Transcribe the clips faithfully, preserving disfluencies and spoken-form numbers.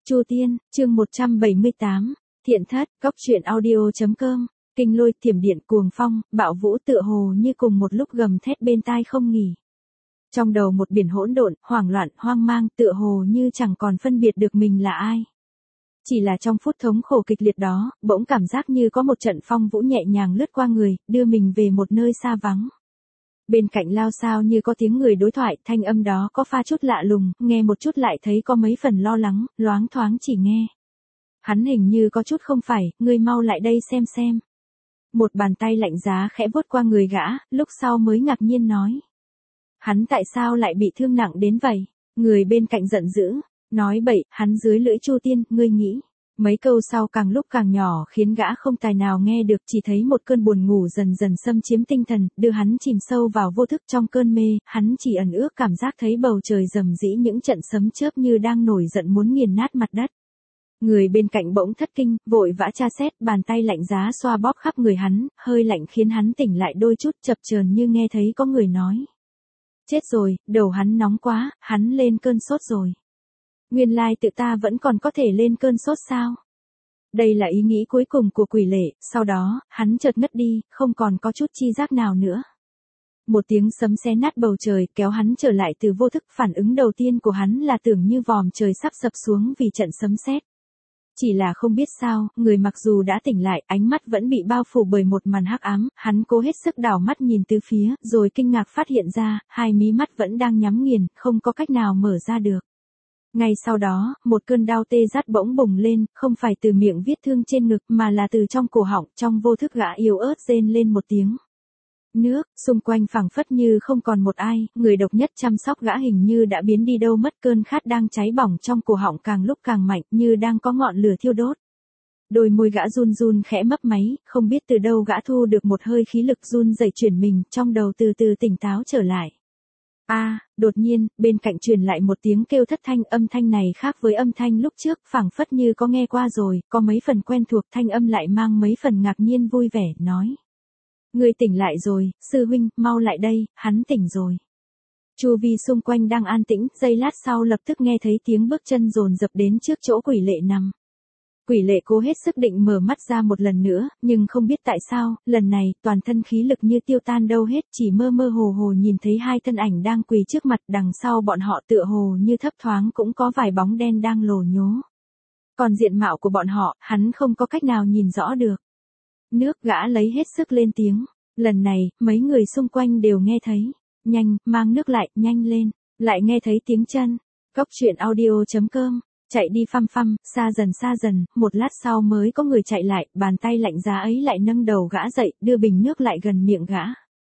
Chu Tiên, chương một trăm bảy mươi tám, Thiện Thất, Cóc truyện audio.com, Kinh Lôi, Thiểm Điện, Cuồng Phong, Bạo Vũ tựa hồ như cùng một lúc gầm thét bên tai không nghỉ. Trong đầu một biển hỗn độn, hoảng loạn, hoang mang, tựa hồ như chẳng còn phân biệt được mình là ai. Chỉ là trong phút thống khổ kịch liệt đó, bỗng cảm giác như có một trận phong vũ nhẹ nhàng lướt qua người, đưa mình về một nơi xa vắng. Bên cạnh lao sao như có tiếng người đối thoại, thanh âm đó có pha chút lạ lùng, nghe một chút lại thấy có mấy phần lo lắng, loáng thoáng chỉ nghe. Hắn hình như có chút không phải, ngươi mau lại đây xem xem. Một bàn tay lạnh giá khẽ vuốt qua người gã, lúc sau mới ngạc nhiên nói. Hắn tại sao lại bị thương nặng đến vậy? Người bên cạnh giận dữ, nói bậy, hắn dưới lưỡi Chu Tiên, ngươi nghĩ. Mấy câu sau càng lúc càng nhỏ khiến gã không tài nào nghe được, chỉ thấy một cơn buồn ngủ dần dần xâm chiếm tinh thần, đưa hắn chìm sâu vào vô thức. Trong cơn mê, hắn chỉ ẩn ước cảm giác thấy bầu trời rầm rĩ những trận sấm chớp như đang nổi giận muốn nghiền nát mặt đất. Người bên cạnh bỗng thất kinh, vội vã tra xét, bàn tay lạnh giá xoa bóp khắp người hắn, hơi lạnh khiến hắn tỉnh lại đôi chút, chập chờn như nghe thấy có người nói. Chết rồi, đầu hắn nóng quá, hắn lên cơn sốt rồi. Nguyên lai tự ta vẫn còn có thể lên cơn sốt sao? Đây là ý nghĩ cuối cùng của Quỷ Lệ, sau đó, hắn chợt ngất đi, không còn có chút chi giác nào nữa. Một tiếng sấm xé nát bầu trời kéo hắn trở lại từ vô thức, phản ứng đầu tiên của hắn là tưởng như vòm trời sắp sập xuống vì trận sấm sét. Chỉ là không biết sao, người mặc dù đã tỉnh lại, ánh mắt vẫn bị bao phủ bởi một màn hắc ám, hắn cố hết sức đảo mắt nhìn từ phía, rồi kinh ngạc phát hiện ra, hai mí mắt vẫn đang nhắm nghiền, không có cách nào mở ra được. Ngay sau đó, một cơn đau tê rát bỗng bùng lên, không phải từ miệng vết thương trên ngực mà là từ trong cổ họng, trong vô thức gã yếu ớt rên lên một tiếng. Nước, xung quanh phảng phất như không còn một ai, người độc nhất chăm sóc gã hình như đã biến đi đâu mất, cơn khát đang cháy bỏng trong cổ họng càng lúc càng mạnh, như đang có ngọn lửa thiêu đốt. Đôi môi gã run run khẽ mấp máy, không biết từ đâu gã thu được một hơi khí lực run rẩy chuyển mình, trong đầu từ từ tỉnh táo trở lại. A, à, đột nhiên, bên cạnh truyền lại một tiếng kêu thất thanh, âm thanh này khác với âm thanh lúc trước, phảng phất như có nghe qua rồi, có mấy phần quen thuộc, thanh âm lại mang mấy phần ngạc nhiên vui vẻ, nói. Ngươi tỉnh lại rồi, sư huynh, mau lại đây, hắn tỉnh rồi. Chu vi xung quanh đang an tĩnh, giây lát sau lập tức nghe thấy tiếng bước chân dồn dập đến trước chỗ Quỷ Lệ nằm. Quỷ Lệ cố hết sức định mở mắt ra một lần nữa, nhưng không biết tại sao, lần này, toàn thân khí lực như tiêu tan đâu hết, chỉ mơ mơ hồ hồ nhìn thấy hai thân ảnh đang quỳ trước mặt, đằng sau bọn họ tựa hồ như thấp thoáng cũng có vài bóng đen đang lồ nhố. Còn diện mạo của bọn họ, hắn không có cách nào nhìn rõ được. Nước, gã lấy hết sức lên tiếng. Lần này, mấy người xung quanh đều nghe thấy. Nhanh, mang nước lại, nhanh lên. Lại nghe thấy tiếng chân. Cóc truyện audio.com. Chạy đi phăm phăm, xa dần xa dần, một lát sau mới có người chạy lại, bàn tay lạnh giá ấy lại nâng đầu gã dậy, đưa bình nước lại gần miệng gã.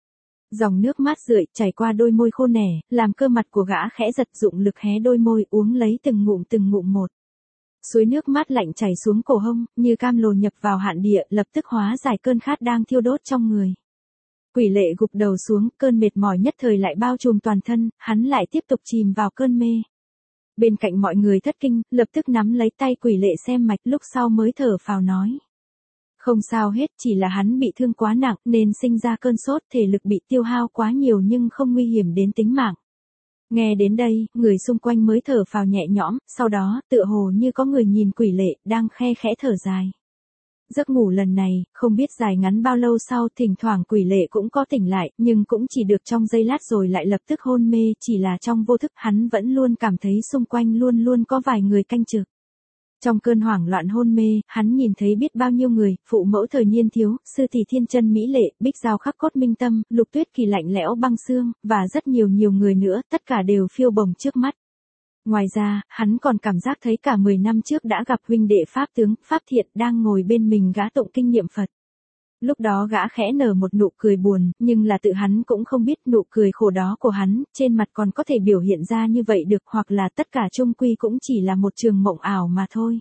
Dòng nước mát rượi chảy qua đôi môi khô nẻ, làm cơ mặt của gã khẽ giật, dụng lực hé đôi môi, uống lấy từng ngụm từng ngụm một. Suối nước mát lạnh chảy xuống cổ hông, như cam lồ nhập vào hạn địa, lập tức hóa giải cơn khát đang thiêu đốt trong người. Quỷ Lệ gục đầu xuống, cơn mệt mỏi nhất thời lại bao trùm toàn thân, hắn lại tiếp tục chìm vào cơn mê. Bên cạnh mọi người thất kinh, lập tức nắm lấy tay Quỷ Lệ xem mạch, lúc sau mới thở phào nói. Không sao hết, chỉ là hắn bị thương quá nặng, nên sinh ra cơn sốt, thể lực bị tiêu hao quá nhiều nhưng không nguy hiểm đến tính mạng. Nghe đến đây, người xung quanh mới thở phào nhẹ nhõm, sau đó, tựa hồ như có người nhìn Quỷ Lệ, đang khe khẽ thở dài. Giấc ngủ lần này, không biết dài ngắn bao lâu sau, thỉnh thoảng Quỷ Lệ cũng có tỉnh lại, nhưng cũng chỉ được trong giây lát rồi lại lập tức hôn mê, chỉ là trong vô thức, hắn vẫn luôn cảm thấy xung quanh luôn luôn có vài người canh trực. Trong cơn hoảng loạn hôn mê, hắn nhìn thấy biết bao nhiêu người, phụ mẫu thời niên thiếu, sư tỷ thiên chân mỹ lệ, bích giao khắc cốt minh tâm, lục tuyết kỳ lạnh lẽo băng xương, và rất nhiều nhiều người nữa, tất cả đều phiêu bồng trước mắt. Ngoài ra, hắn còn cảm giác thấy cả mười năm trước đã gặp huynh đệ Pháp tướng, Pháp Thiện đang ngồi bên mình gã tụng kinh niệm Phật. Lúc đó gã khẽ nở một nụ cười buồn, nhưng là tự hắn cũng không biết nụ cười khổ đó của hắn, trên mặt còn có thể biểu hiện ra như vậy được, hoặc là tất cả chung quy cũng chỉ là một trường mộng ảo mà thôi.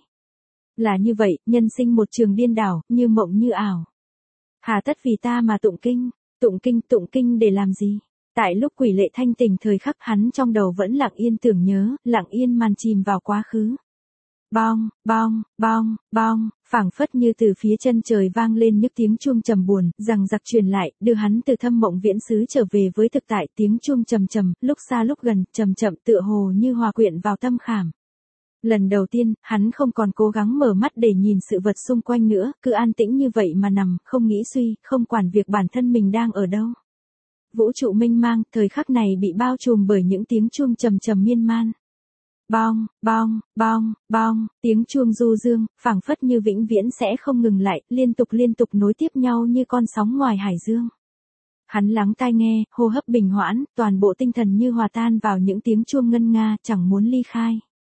Là như vậy, nhân sinh một trường điên đảo, như mộng như ảo. Hà tất vì ta mà tụng kinh, tụng kinh, tụng kinh để làm gì? Tại lúc Quỷ Lệ thanh tỉnh thời khắc hắn trong đầu vẫn lặng yên tưởng nhớ, lặng yên màn chìm vào quá khứ. Bong, bong, bong, bong, phảng phất như từ phía chân trời vang lên những tiếng chuông trầm buồn, rằng giặc truyền lại, đưa hắn từ thâm mộng viễn xứ trở về với thực tại, tiếng chuông trầm trầm, lúc xa lúc gần, trầm chậm tựa hồ như hòa quyện vào tâm khảm. Lần đầu tiên, hắn không còn cố gắng mở mắt để nhìn sự vật xung quanh nữa, cứ an tĩnh như vậy mà nằm, không nghĩ suy, không quản việc bản thân mình đang ở đâu. Vũ trụ mênh mang, thời khắc này bị bao trùm bởi những tiếng chuông trầm trầm miên man. Bong, bong, bong, bong, tiếng chuông du dương, phảng phất như vĩnh viễn sẽ không ngừng lại, liên tục liên tục nối tiếp nhau như con sóng ngoài hải dương. Hắn lắng tai nghe, hô hấp bình hoãn, toàn bộ tinh thần như hòa tan vào những tiếng chuông ngân nga, chẳng muốn ly khai.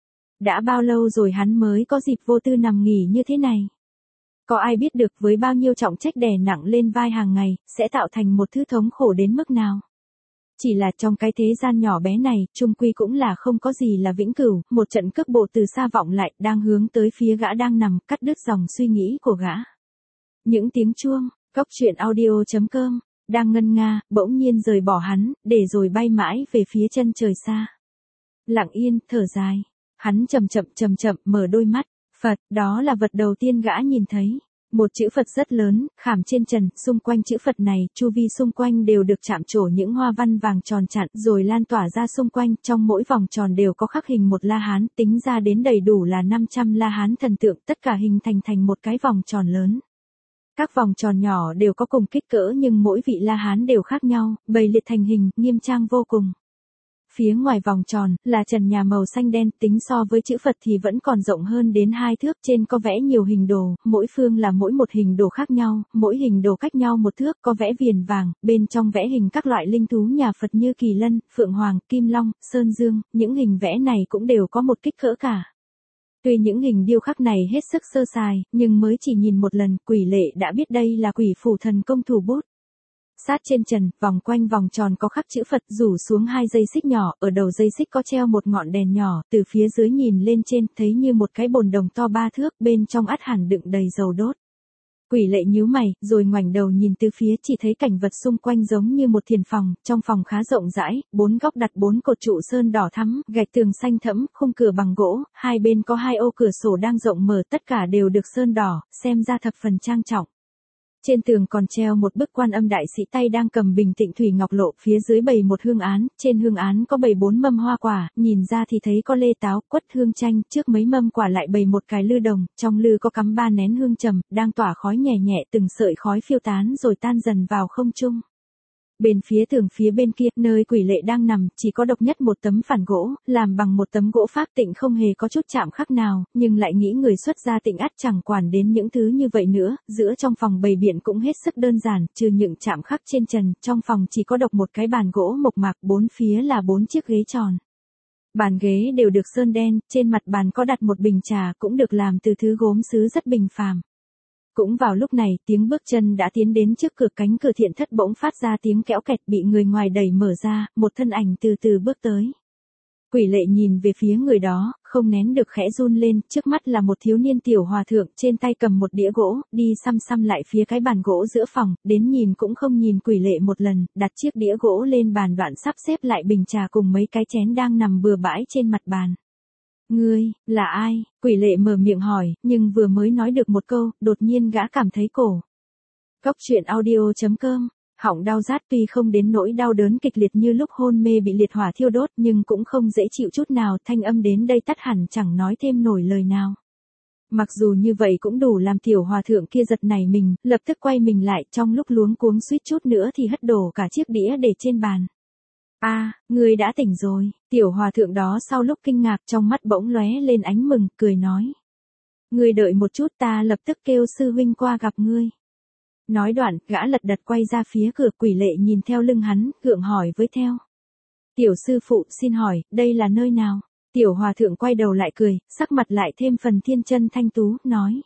Đã bao lâu rồi hắn mới có dịp vô tư nằm nghỉ như thế này? Có ai biết được với bao nhiêu trọng trách đè nặng lên vai hàng ngày, sẽ tạo thành một thứ thống khổ đến mức nào? Chỉ là trong cái thế gian nhỏ bé này, chung quy cũng là không có gì là vĩnh cửu, một trận cước bộ từ xa vọng lại, đang hướng tới phía gã đang nằm, cắt đứt dòng suy nghĩ của gã. Những tiếng chuông, Cốc truyện audio chấm com, đang ngân nga, bỗng nhiên rời bỏ hắn, để rồi bay mãi về phía chân trời xa. Lặng yên, thở dài, hắn chậm chậm chậm chậm mở đôi mắt, Phật, đó là vật đầu tiên gã nhìn thấy. Một chữ Phật rất lớn, khảm trên trần, xung quanh chữ Phật này, chu vi xung quanh đều được chạm trổ những hoa văn vàng tròn chặn, rồi lan tỏa ra xung quanh, trong mỗi vòng tròn đều có khắc hình một La Hán, tính ra đến đầy đủ là năm trăm La Hán thần tượng, tất cả hình thành thành một cái vòng tròn lớn. Các vòng tròn nhỏ đều có cùng kích cỡ nhưng mỗi vị La Hán đều khác nhau, bày liệt thành hình, nghiêm trang vô cùng. Phía ngoài vòng tròn, là trần nhà màu xanh đen, tính so với chữ Phật thì vẫn còn rộng hơn đến hai thước, trên có vẽ nhiều hình đồ, mỗi phương là mỗi một hình đồ khác nhau, mỗi hình đồ cách nhau một thước, có vẽ viền vàng, bên trong vẽ hình các loại linh thú nhà Phật như kỳ lân, phượng hoàng, kim long, sơn dương, những hình vẽ này cũng đều có một kích cỡ cả. Tuy những hình điêu khắc này hết sức sơ sài, nhưng mới chỉ nhìn một lần, Quỷ Lệ đã biết đây là Quỷ Phủ Thần Công thủ bút. Sát trên trần, vòng quanh vòng tròn có khắc chữ Phật, rủ xuống hai dây xích nhỏ, ở đầu dây xích có treo một ngọn đèn nhỏ, từ phía dưới nhìn lên trên, thấy như một cái bồn đồng to ba thước, bên trong ắt hẳn đựng đầy dầu đốt. Quỷ Lệ nhíu mày, rồi ngoảnh đầu nhìn từ phía, chỉ thấy cảnh vật xung quanh giống như một thiền phòng, trong phòng khá rộng rãi, bốn góc đặt bốn cột trụ sơn đỏ thắm, gạch tường xanh thẫm, khung cửa bằng gỗ, hai bên có hai ô cửa sổ đang rộng mở, tất cả đều được sơn đỏ, xem ra thập phần trang trọng. Trên tường còn treo một bức Quan Âm đại sĩ tay đang cầm bình tịnh thủy ngọc lộ, phía dưới bày một hương án, trên hương án có bày bốn mâm hoa quả, nhìn ra thì thấy có lê táo, quất, hương chanh, trước mấy mâm quả lại bày một cái lư đồng, trong lư có cắm ba nén hương trầm, đang tỏa khói nhẹ nhẹ, từng sợi khói phiêu tán rồi tan dần vào không trung. Bên phía tường phía bên kia, nơi Quỷ Lệ đang nằm, chỉ có độc nhất một tấm phản gỗ, làm bằng một tấm gỗ pháp tịnh không hề có chút chạm khắc nào, nhưng lại nghĩ người xuất gia tịnh ắt chẳng quản đến những thứ như vậy nữa, giữa trong phòng bày biện cũng hết sức đơn giản, trừ những chạm khắc trên trần, trong phòng chỉ có độc một cái bàn gỗ mộc mạc, bốn phía là bốn chiếc ghế tròn. Bàn ghế đều được sơn đen, trên mặt bàn có đặt một bình trà cũng được làm từ thứ gốm sứ rất bình phàm. Cũng vào lúc này, tiếng bước chân đã tiến đến trước cửa, cánh cửa thiện thất bỗng phát ra tiếng kéo kẹt, bị người ngoài đẩy mở ra, một thân ảnh từ từ bước tới. Quỷ Lệ nhìn về phía người đó, không nén được khẽ run lên, trước mắt là một thiếu niên tiểu hòa thượng, trên tay cầm một đĩa gỗ, đi xăm xăm lại phía cái bàn gỗ giữa phòng, đến nhìn cũng không nhìn Quỷ Lệ một lần, đặt chiếc đĩa gỗ lên bàn, đoạn sắp xếp lại bình trà cùng mấy cái chén đang nằm bừa bãi trên mặt bàn. Ngươi, là ai? Quỷ Lệ mở miệng hỏi, nhưng vừa mới nói được một câu, đột nhiên gã cảm thấy cổ. Cốc truyện audio chấm com, họng đau rát, tuy không đến nỗi đau đớn kịch liệt như lúc hôn mê bị liệt hỏa thiêu đốt, nhưng cũng không dễ chịu chút nào, thanh âm đến đây tắt hẳn chẳng nói thêm nổi lời nào. Mặc dù như vậy cũng đủ làm tiểu hòa thượng kia giật nảy mình, lập tức quay mình lại, trong lúc luống cuống suýt chút nữa thì hất đổ cả chiếc đĩa để trên bàn. A, à, ngươi đã tỉnh rồi, tiểu hòa thượng đó sau lúc kinh ngạc trong mắt bỗng lóe lên ánh mừng, cười nói. Ngươi đợi một chút, ta lập tức kêu sư huynh qua gặp ngươi. Nói đoạn, gã lật đật quay ra phía cửa. Quỷ Lệ nhìn theo lưng hắn, gượng hỏi với theo. Tiểu sư phụ, xin hỏi, đây là nơi nào? Tiểu hòa thượng quay đầu lại cười, sắc mặt lại thêm phần thiên chân thanh tú, nói.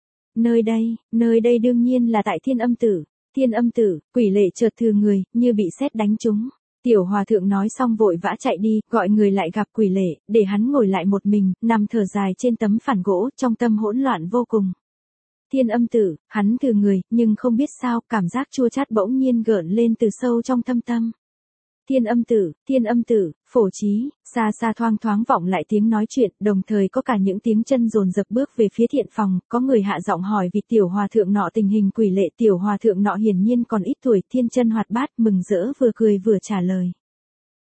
Nơi đây, nơi đây đương nhiên là tại Thiên Âm Tử. Thiên Âm Tử, Quỷ Lệ chợt thừa người, như bị sét đánh trúng. Tiểu hòa thượng nói xong vội vã chạy đi, gọi người lại gặp Quỷ Lệ, để hắn ngồi lại một mình, nằm thở dài trên tấm phản gỗ, trong tâm hỗn loạn vô cùng. Thiên Âm Tử, hắn thừa người, nhưng không biết sao, cảm giác chua chát bỗng nhiên gợn lên từ sâu trong thâm tâm. Thiên Âm Tử, Thiên Âm Tử, phổ trí, xa xa thoang thoáng vọng lại tiếng nói chuyện, đồng thời có cả những tiếng chân dồn dập bước về phía thiện phòng, có người hạ giọng hỏi vì tiểu hòa thượng nọ tình hình. Quỷ Lệ, tiểu hòa thượng nọ hiển nhiên còn ít tuổi, thiên chân hoạt bát, mừng rỡ vừa cười vừa trả lời.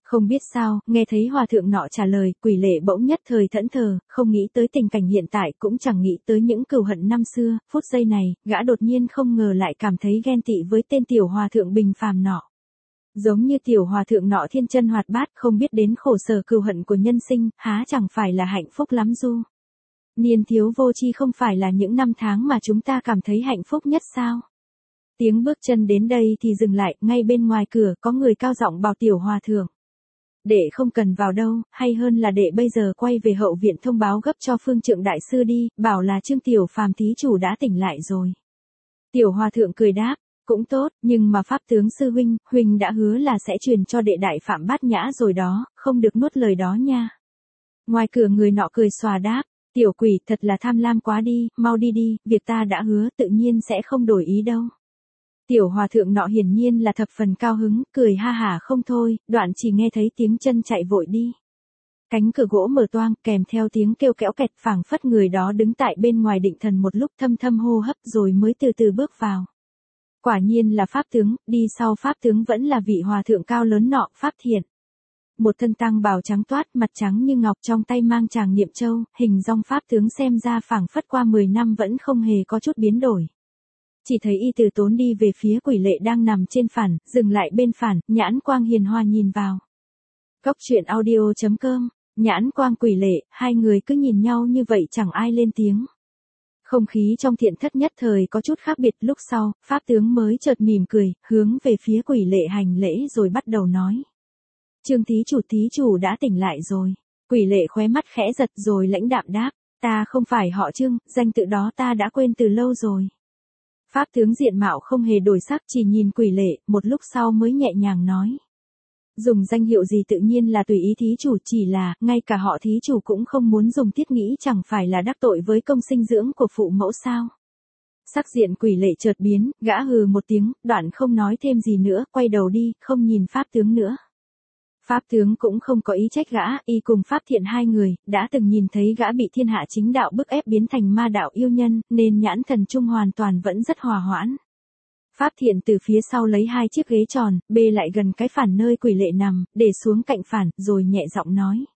Không biết sao, nghe thấy hòa thượng nọ trả lời, Quỷ Lệ bỗng nhất thời thẫn thờ, không nghĩ tới tình cảnh hiện tại, cũng chẳng nghĩ tới những cừu hận năm xưa, phút giây này, gã đột nhiên không ngờ lại cảm thấy ghen tị với tên tiểu hòa thượng bình phàm nọ. Giống như tiểu hòa thượng nọ thiên chân hoạt bát, không biết đến khổ sở cừu hận của nhân sinh, há chẳng phải là hạnh phúc lắm du. Niên thiếu vô tri không phải là những năm tháng mà chúng ta cảm thấy hạnh phúc nhất sao? Tiếng bước chân đến đây thì dừng lại, ngay bên ngoài cửa có người cao giọng bảo tiểu hòa thượng. Đệ không cần vào đâu, hay hơn là đệ bây giờ quay về hậu viện thông báo gấp cho phương trượng đại sư đi, bảo là Trương Tiểu Phàm thí chủ đã tỉnh lại rồi. Tiểu hòa thượng cười đáp, cũng tốt, nhưng mà pháp tướng sư huynh, huynh đã hứa là sẽ truyền cho đệ đại phạm bát nhã rồi đó, không được nuốt lời đó nha. Ngoài cửa người nọ cười xòa đáp, tiểu quỷ thật là tham lam quá đi, mau đi đi, việc ta đã hứa tự nhiên sẽ không đổi ý đâu. Tiểu hòa thượng nọ hiển nhiên là thập phần cao hứng, cười ha hả không thôi, đoạn chỉ nghe thấy tiếng chân chạy vội đi. Cánh cửa gỗ mở toang, kèm theo tiếng kêu kéo kẹt, phảng phất người đó đứng tại bên ngoài định thần một lúc thâm thâm hô hấp rồi mới từ từ bước vào. Quả nhiên là pháp tướng, đi sau pháp tướng vẫn là vị hòa thượng cao lớn nọ, Pháp Thiện. Một thân tăng bào trắng toát, mặt trắng như ngọc, trong tay mang tràng niệm châu, hình dong pháp tướng xem ra phảng phất qua mười năm vẫn không hề có chút biến đổi. Chỉ thấy y từ tốn đi về phía Quỷ Lệ đang nằm trên phản, dừng lại bên phản, nhãn quang hiền hòa nhìn vào. Góc truyện audio chấm com, nhãn quang Quỷ Lệ, hai người cứ nhìn nhau như vậy chẳng ai lên tiếng. Không khí trong thiện thất nhất thời có chút khác biệt, lúc sau, pháp tướng mới chợt mỉm cười, hướng về phía Quỷ Lệ hành lễ rồi bắt đầu nói. Trương thí chủ thí chủ đã tỉnh lại rồi. Quỷ Lệ khóe mắt khẽ giật rồi lãnh đạm đáp, ta không phải họ Trương, danh tự đó ta đã quên từ lâu rồi. Pháp tướng diện mạo không hề đổi sắc, chỉ nhìn Quỷ Lệ, một lúc sau mới nhẹ nhàng nói. Dùng danh hiệu gì tự nhiên là tùy ý thí chủ, chỉ là, ngay cả họ thí chủ cũng không muốn dùng, thiết nghĩ chẳng phải là đắc tội với công sinh dưỡng của phụ mẫu sao. Sắc diện Quỷ Lệ chợt biến, gã hừ một tiếng, đoạn không nói thêm gì nữa, quay đầu đi, không nhìn pháp tướng nữa. Pháp tướng cũng không có ý trách gã, y cùng Pháp Thiện hai người, đã từng nhìn thấy gã bị thiên hạ chính đạo bức ép biến thành ma đạo yêu nhân, nên nhãn thần trung hoàn toàn vẫn rất hòa hoãn. Pháp Thiện từ phía sau lấy hai chiếc ghế tròn, bê lại gần cái phản nơi Quỷ Lệ nằm, để xuống cạnh phản, rồi nhẹ giọng nói.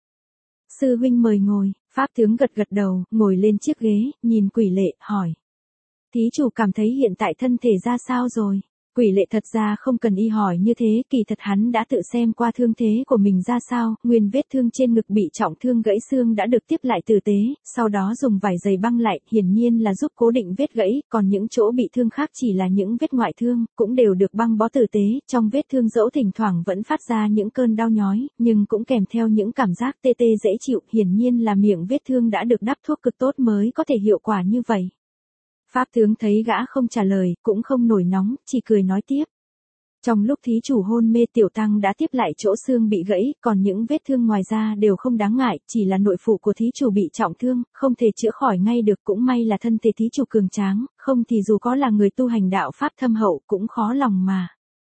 Sư huynh mời ngồi, Pháp tướng gật gật đầu, ngồi lên chiếc ghế, nhìn Quỷ Lệ, hỏi. Thí chủ cảm thấy hiện tại thân thể ra sao rồi? Quỷ Lệ thật ra không cần y hỏi như thế, kỳ thật hắn đã tự xem qua thương thế của mình ra sao, nguyên vết thương trên ngực bị trọng thương gãy xương đã được tiếp lại tử tế, sau đó dùng vải dày băng lại, hiển nhiên là giúp cố định vết gãy, còn những chỗ bị thương khác chỉ là những vết ngoại thương, cũng đều được băng bó tử tế, trong vết thương dẫu thỉnh thoảng vẫn phát ra những cơn đau nhói, nhưng cũng kèm theo những cảm giác tê tê dễ chịu, hiển nhiên là miệng vết thương đã được đắp thuốc cực tốt mới có thể hiệu quả như vậy. Pháp tướng thấy gã không trả lời, cũng không nổi nóng, chỉ cười nói tiếp. Trong lúc thí chủ hôn mê tiểu tăng đã tiếp lại chỗ xương bị gãy, còn những vết thương ngoài ra đều không đáng ngại, chỉ là nội phụ của thí chủ bị trọng thương, không thể chữa khỏi ngay được, cũng may là thân thể thí chủ cường tráng, không thì dù có là người tu hành đạo pháp thâm hậu cũng khó lòng mà.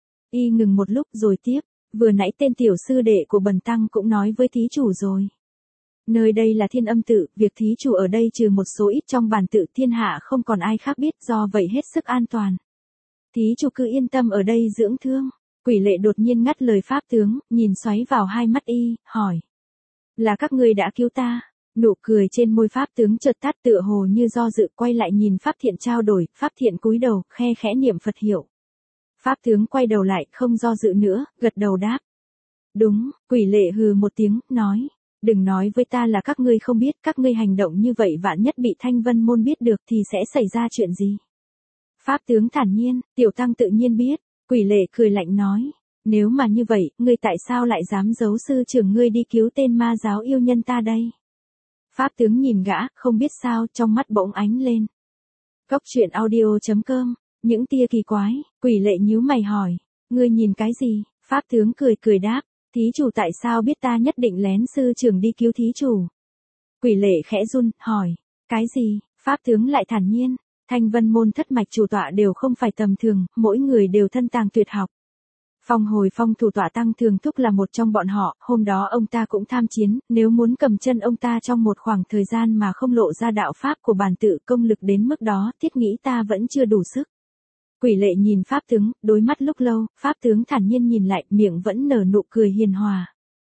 Y ngừng một lúc rồi tiếp, vừa nãy tên tiểu sư đệ của bần tăng cũng nói với thí chủ rồi. Nơi đây là Thiên Âm tự, việc thí chủ ở đây trừ một số ít trong bản tự thiên hạ không còn ai khác biết, do vậy hết sức an toàn. Thí chủ cứ yên tâm ở đây dưỡng thương. Quỷ Lệ đột nhiên ngắt lời pháp tướng, nhìn xoáy vào hai mắt y, hỏi. Là các ngươi đã cứu ta? Nụ cười trên môi pháp tướng chợt tắt, tựa hồ như do dự, quay lại nhìn Pháp Thiện trao đổi, Pháp Thiện cúi đầu, khe khẽ niệm Phật hiệu. Pháp tướng quay đầu lại, không do dự nữa, gật đầu đáp. Đúng, Quỷ Lệ hừ một tiếng, nói. Đừng nói với ta là các ngươi không biết, các ngươi hành động như vậy vạn nhất bị Thanh Vân môn biết được thì sẽ xảy ra chuyện gì. Pháp tướng thản nhiên, tiểu tăng tự nhiên biết. Quỷ Lệ cười lạnh nói. Nếu mà như vậy, ngươi tại sao lại dám giấu sư trưởng ngươi đi cứu tên ma giáo yêu nhân ta đây? Pháp tướng nhìn gã, không biết sao, trong mắt bỗng ánh lên. Góc truyện audio chấm com, những tia kỳ quái, Quỷ Lệ nhíu mày hỏi. Ngươi nhìn cái gì? Pháp tướng cười cười đáp. Thí chủ tại sao biết ta nhất định lén sư trưởng đi cứu thí chủ? Quỷ Lệ khẽ run, hỏi. Cái gì? Pháp tướng lại thản nhiên. Thanh Vân môn thất mạch chủ tọa đều không phải tầm thường, mỗi người đều thân tàng tuyệt học. Phong Hồi Phong thủ tọa Tăng Thường Thúc là một trong bọn họ, hôm đó ông ta cũng tham chiến, nếu muốn cầm chân ông ta trong một khoảng thời gian mà không lộ ra đạo pháp của bản tự công lực đến mức đó, thiết nghĩ ta vẫn chưa đủ sức. Quỷ Lệ nhìn pháp tướng, đối mắt lúc lâu, pháp tướng thản nhiên nhìn lại, miệng vẫn nở nụ cười hiền hòa.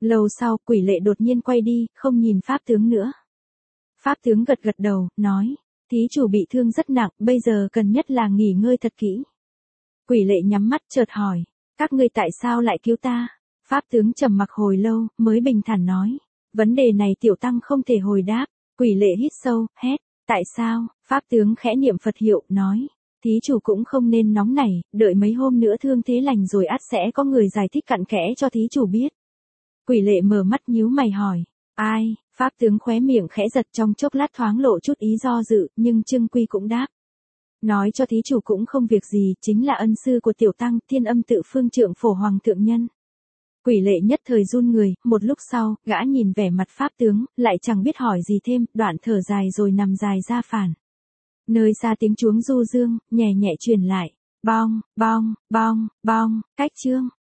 Lâu sau, Quỷ Lệ đột nhiên quay đi, không nhìn Pháp tướng nữa. Pháp tướng gật gật đầu, nói, thí chủ bị thương rất nặng, bây giờ cần nhất là nghỉ ngơi thật kỹ. Quỷ Lệ nhắm mắt chợt hỏi, các ngươi tại sao lại cứu ta? Pháp tướng trầm mặc hồi lâu, mới bình thản nói, vấn đề này tiểu tăng không thể hồi đáp. Quỷ Lệ hít sâu, hét, tại sao? Pháp tướng khẽ niệm Phật hiệu, nói, thí chủ cũng không nên nóng nảy, đợi mấy hôm nữa thương thế lành rồi ắt sẽ có người giải thích cặn kẽ cho thí chủ biết. Quỷ Lệ mở mắt nhíu mày hỏi, ai? Pháp tướng khóe miệng khẽ giật, trong chốc lát thoáng lộ chút ý do dự, nhưng Trương Quy cũng đáp. Nói cho thí chủ cũng không việc gì, chính là ân sư của tiểu tăng, Thiên Âm Tự Phương Trượng Phổ Hoàng thượng nhân. Quỷ Lệ nhất thời run người, một lúc sau, gã nhìn vẻ mặt Pháp tướng, lại chẳng biết hỏi gì thêm, đoạn thở dài rồi nằm dài ra phản. Nơi xa tiếng chuông du dương, nhẹ nhẹ truyền lại, bong, bong, bong, bong, cách chương.